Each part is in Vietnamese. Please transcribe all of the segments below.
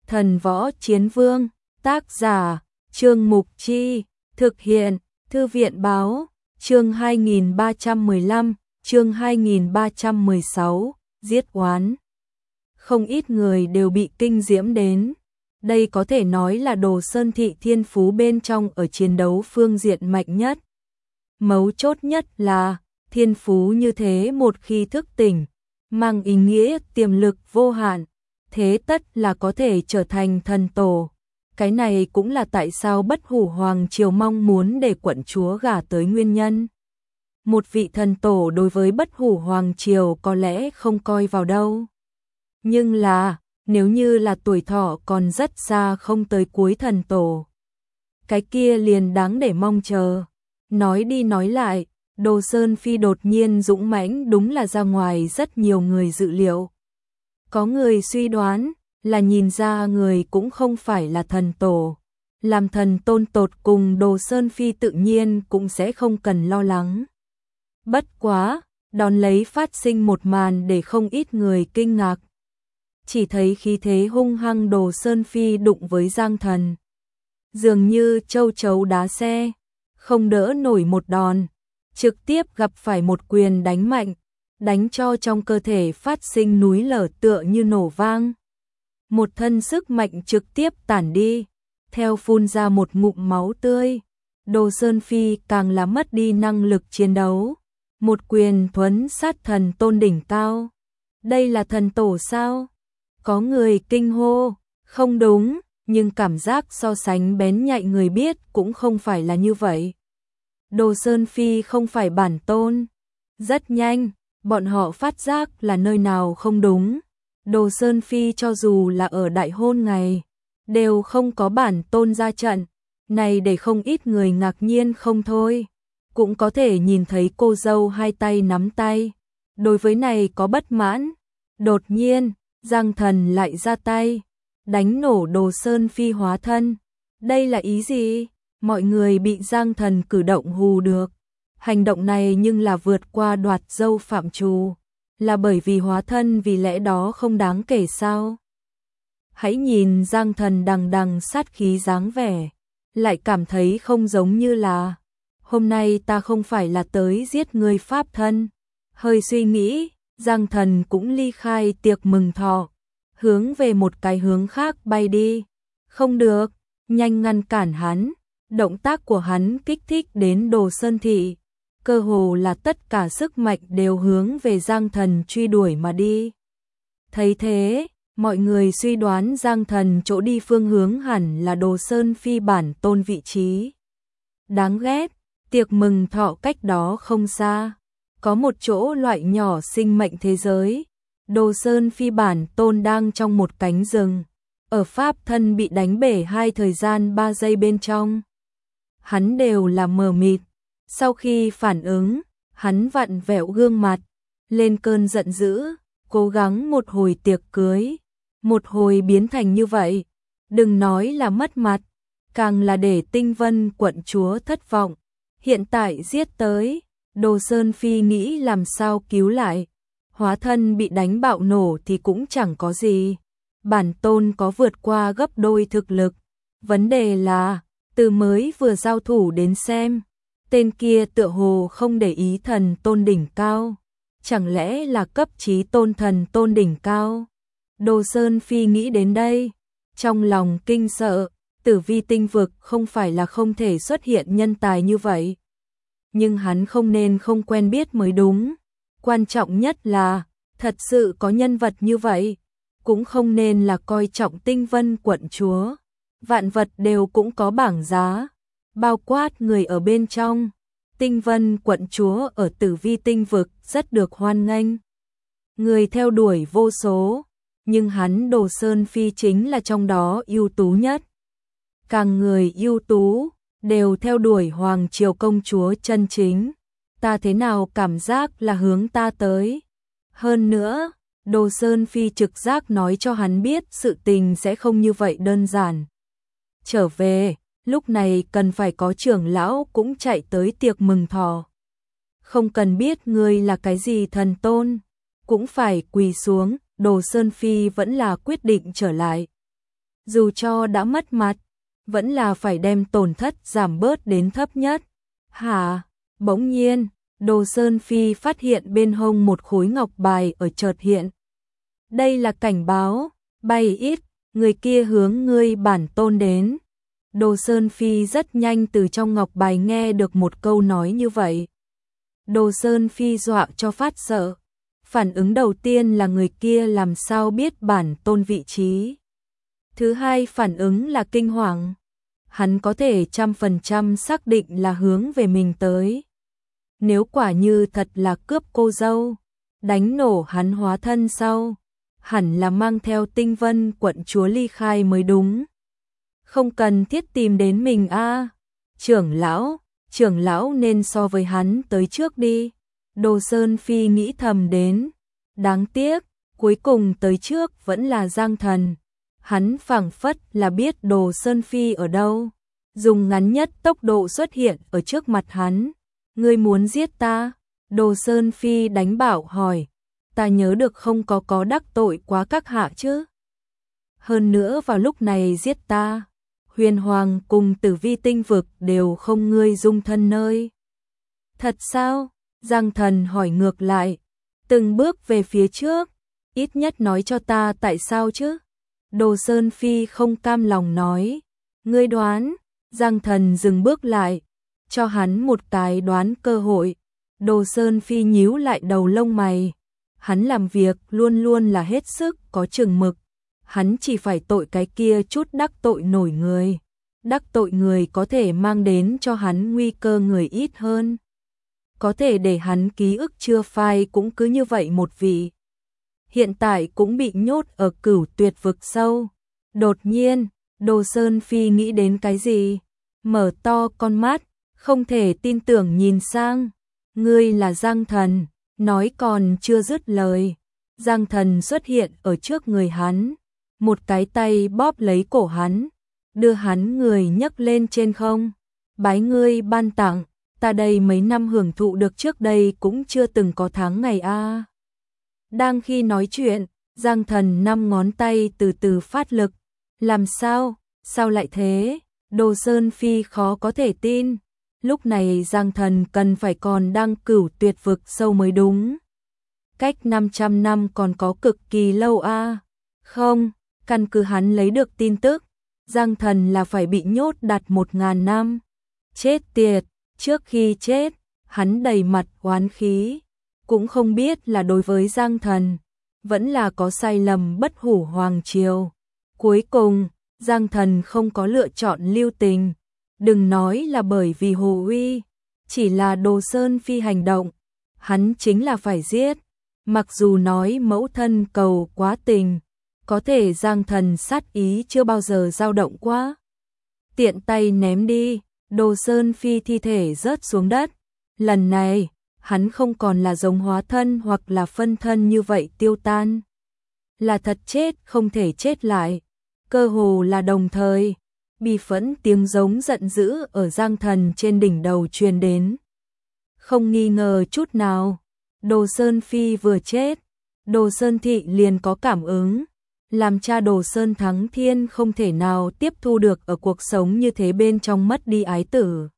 Thần Võ Chiến Vương, tác giả, Trương Mục Chi, thực hiện, Thư viện Báo, chương 2315, chương 2316, giết oán. Không ít người đều bị kinh diễm đến. Đây có thể nói là Đồ Sơn Thị thiên phú bên trong ở chiến đấu phương diện mạnh nhất. Mấu chốt nhất là, thiên phú như thế một khi thức tỉnh, mang ý nghĩa tiềm lực vô hạn, thế tất là có thể trở thành thần tổ. Cái này cũng là tại sao Bất Hủ Hoàng Triều mong muốn để quận chúa gả tới nguyên nhân. Một vị thần tổ đối với Bất Hủ Hoàng Triều có lẽ không coi vào đâu. Nhưng là, nếu như là tuổi thọ còn rất xa không tới cuối thần tổ, cái kia liền đáng để mong chờ. Nói đi nói lại, Đồ Sơn Phi đột nhiên dũng mãnh đúng là ra ngoài rất nhiều người dự liệu. Có người suy đoán là nhìn ra người cũng không phải là thần tổ. Làm thần tôn tột cùng Đồ Sơn Phi tự nhiên cũng sẽ không cần lo lắng. Bất quá, đón lấy phát sinh một màn để không ít người kinh ngạc. Chỉ thấy khí thế hung hăng Đồ Sơn Phi đụng với Giang Thần. Dường như châu chấu đá xe, không đỡ nổi một đòn, trực tiếp gặp phải một quyền đánh mạnh, đánh cho trong cơ thể phát sinh núi lở tựa như nổ vang. Một thân sức mạnh trực tiếp tản đi, theo phun ra một ngụm máu tươi. Đồ Sơn Phi càng là mất đi năng lực chiến đấu. Một quyền thuấn sát thần tôn đỉnh cao. Đây là thần tổ sao? Có người kinh hô, không đúng, nhưng cảm giác so sánh bén nhạy người biết cũng không phải là như vậy. Đồ Sơn Phi không phải bản tôn. Rất nhanh, bọn họ phát giác là nơi nào không đúng. Đồ Sơn Phi cho dù là ở đại hôn ngày, đều không có bản tôn ra trận. Này để không ít người ngạc nhiên không thôi. Cũng có thể nhìn thấy cô dâu hai tay nắm tay. Đối với này có bất mãn. Đột nhiên, Giang Thần lại ra tay, đánh nổ Đồ Sơn Phi hóa thân. Đây là ý gì? Mọi người bị Giang Thần cử động hù được. Hành động này nhưng là vượt qua đoạt dâu phạm trù. Là bởi vì hóa thân vì lẽ đó không đáng kể sao? Hãy nhìn Giang Thần đằng đằng sát khí dáng vẻ, lại cảm thấy không giống như là hôm nay ta không phải là tới giết người pháp thân. Hơi suy nghĩ, Giang Thần cũng ly khai tiệc mừng thọ, hướng về một cái hướng khác bay đi. Không được, nhanh ngăn cản hắn. Động tác của hắn kích thích đến Đồ Sơn Thị, cơ hồ là tất cả sức mạnh đều hướng về Giang Thần truy đuổi mà đi. Thấy thế, mọi người suy đoán Giang Thần chỗ đi phương hướng hẳn là Đồ Sơn Phi bản tôn vị trí. Đáng ghét, tiệc mừng thọ cách đó không xa, có một chỗ loại nhỏ sinh mệnh thế giới. Đồ Sơn Phi bản tôn đang trong một cánh rừng, ở pháp thân bị đánh bể hai thời gian 3 giây bên trong. Hắn đều là mờ mịt. Sau khi phản ứng, hắn vặn vẹo gương mặt, lên cơn giận dữ, cố gắng một hồi tiệc cưới, một hồi biến thành như vậy. Đừng nói là mất mặt, càng là để Tinh Vân quận chúa thất vọng. Hiện tại giết tới, Đồ Sơn Phi nghĩ làm sao cứu lại. Hóa thân bị đánh bạo nổ thì cũng chẳng có gì. Bản tôn có vượt qua gấp đôi thực lực. Vấn đề là, từ mới vừa giao thủ đến xem, tên kia tựa hồ không để ý thần tôn đỉnh cao. Chẳng lẽ là cấp chí tôn thần tôn đỉnh cao? Đồ Sơn Phi nghĩ đến đây, trong lòng kinh sợ. Tử Vi tinh vực không phải là không thể xuất hiện nhân tài như vậy. Nhưng hắn không nên không quen biết mới đúng. Quan trọng nhất là, thật sự có nhân vật như vậy, cũng không nên là coi trọng Tinh Vân quận chúa. Vạn vật đều cũng có bảng giá, bao quát người ở bên trong. Tinh Vân quận chúa ở Tử Vi tinh vực rất được hoan nghênh. Người theo đuổi vô số, nhưng hắn Đồ Sơn Phi chính là trong đó ưu tú nhất. Càng người ưu tú, đều theo đuổi Hoàng Triều công chúa chân chính. Ta thế nào cảm giác là hướng ta tới. Hơn nữa, Đồ Sơn Phi trực giác nói cho hắn biết sự tình sẽ không như vậy đơn giản. Trở về, lúc này cần phải có trưởng lão cũng chạy tới tiệc mừng thọ. Không cần biết ngươi là cái gì thần tôn, cũng phải quỳ xuống. Đồ Sơn Phi vẫn là quyết định trở lại. dù cho đã mất mặt, vẫn là phải đem tổn thất giảm bớt đến thấp nhất. Hả? Bỗng nhiên, Đồ Sơn Phi phát hiện bên hông một khối ngọc bài ở chợt hiện. Đây là cảnh báo, bay ít, người kia hướng ngươi bản tôn đến. Đồ Sơn Phi rất nhanh từ trong ngọc bài nghe được một câu nói như vậy. Đồ Sơn Phi dọa cho phát sợ. Phản ứng đầu tiên là người kia làm sao biết bản tôn vị trí. Thứ hai phản ứng là kinh hoàng. Hắn có thể 100% xác định là hướng về mình tới. Nếu quả như thật là cướp cô dâu, đánh nổ hắn hóa thân sau, hẳn là mang theo Tinh Vân quận chúa ly khai mới đúng. Không cần thiết tìm đến mình a. Trưởng lão nên so với hắn tới trước đi. Đồ Sơn Phi nghĩ thầm đến. Đáng tiếc, cuối cùng tới trước vẫn là Giang Thần. Hắn phảng phất là biết Đồ Sơn Phi ở đâu, dùng ngắn nhất tốc độ xuất hiện ở trước mặt hắn. Ngươi muốn giết ta? Đồ Sơn Phi đánh bảo hỏi. Ta nhớ được không có đắc tội quá các hạ chứ? Hơn nữa vào lúc này giết ta, Huyền Hoàng cùng Tử Vi tinh vực đều không ngươi dung thân nơi. Thật sao? Giang Thần hỏi ngược lại, từng bước về phía trước, ít nhất nói cho ta tại sao chứ? Đồ Sơn Phi không cam lòng nói, ngươi đoán. Giang Thần dừng bước lại, cho hắn một cái đoán cơ hội. Đồ Sơn Phi nhíu lại đầu lông mày, hắn làm việc luôn luôn là hết sức có chừng mực, hắn chỉ phải tội cái kia chút đắc tội nổi người. Đắc tội người có thể mang đến cho hắn nguy cơ người ít hơn. Có thể để hắn ký ức chưa phai cũng cứ như vậy một vị. Hiện tại cũng bị nhốt ở Cửu Tuyệt vực sâu. Đột nhiên, Đồ Sơn Phi nghĩ đến cái gì? Mở to con mắt, không thể tin tưởng nhìn sang. Ngươi là Giang Thần, nói còn chưa dứt lời. Giang Thần xuất hiện ở trước người hắn, một cái tay bóp lấy cổ hắn, đưa hắn người nhấc lên trên không. Bái ngươi ban tặng, ta đây mấy năm hưởng thụ được trước đây cũng chưa từng có tháng ngày a. Đang khi nói chuyện, Giang Thần 5 ngón tay từ từ phát lực. Làm sao? Sao lại thế? Đồ Sơn Phi khó có thể tin. Lúc này Giang Thần cần phải còn đang Cửu Tuyệt vực sâu mới đúng. Cách 500 năm còn có cực kỳ lâu a. Không, căn cứ hắn lấy được tin tức, Giang Thần là phải bị nhốt đặt 1000 năm. Chết tiệt, trước khi chết, hắn đầy mặt oán khí, cũng không biết là đối với Giang Thần, vẫn là có sai lầm bất hủ hoàng triều. Cuối cùng, Giang Thần không có lựa chọn lưu tình, đừng nói là bởi vì Hồ Uy, chỉ là Đồ Sơn Phi hành động, hắn chính là phải giết. Mặc dù nói mẫu thân cầu quá tình, có thể Giang Thần sát ý chưa bao giờ dao động quá. Tiện tay ném đi, Đồ Sơn Phi thi thể rớt xuống đất. Lần này, hắn không còn là giống hóa thân hoặc là phân thân như vậy tiêu tan. Là thật chết không thể chết lại. Cơ hồ là đồng thời, bi phẫn tiếng giống giận dữ ở Giang Thần trên đỉnh đầu truyền đến. Không nghi ngờ chút nào, Đồ Sơn Phi vừa chết, Đồ Sơn Thị liền có cảm ứng, làm cha Đồ Sơn Thắng Thiên không thể nào tiếp thu được ở cuộc sống như thế bên trong mất đi ái tử.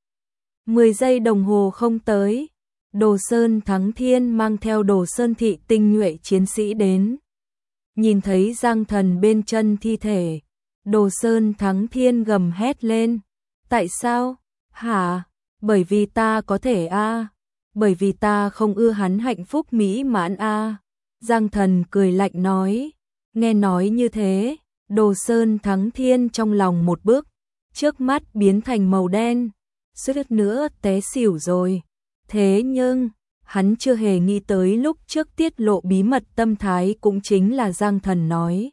10 giây đồng hồ không tới, Đồ Sơn Thắng Thiên mang theo Đồ Sơn Thị tinh nhuệ chiến sĩ đến. Nhìn thấy Giang Thần bên chân thi thể, Đồ Sơn Thắng Thiên gầm hét lên. Tại sao? Hả? Bởi vì ta có thể a. Bởi vì ta không ưa hắn hạnh phúc mỹ mãn a. Giang Thần cười lạnh nói. Nghe nói như thế, Đồ Sơn Thắng Thiên trong lòng một bước, trước mắt biến thành màu đen, suýt nữa té xỉu rồi. Thế nhưng, hắn chưa hề nghĩ tới lúc trước tiết lộ bí mật tâm thái cũng chính là Giang Thần nói.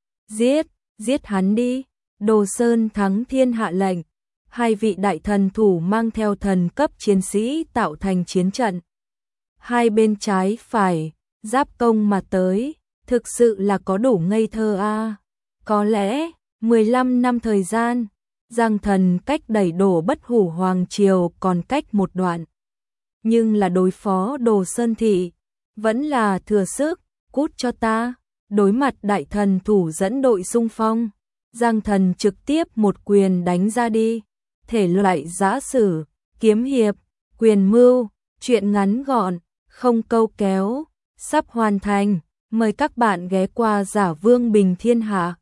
Giết hắn đi. Đồ Sơn Thắng Thiên hạ lệnh. 2 vị đại thần thủ mang theo thần cấp chiến sĩ tạo thành chiến trận. 2 bên trái phải, giáp công mà tới. Thực sự là có đủ ngây thơ a. Có lẽ, 15 năm thời gian, Giang Thần cách đẩy đổ bất hủ hoàng triều còn cách một đoạn. Nhưng là đối phó Đồ Sơn Thị, vẫn là thừa sức, cút cho ta. Đối mặt đại thần thủ dẫn đội xung phong, Giang Thần trực tiếp một quyền đánh ra đi. Thể loại giã sử, kiếm hiệp, quyền mưu, truyện ngắn gọn, không câu kéo, sắp hoàn thành. Mời các bạn ghé qua Giả Vương Bình Thiên Hạ.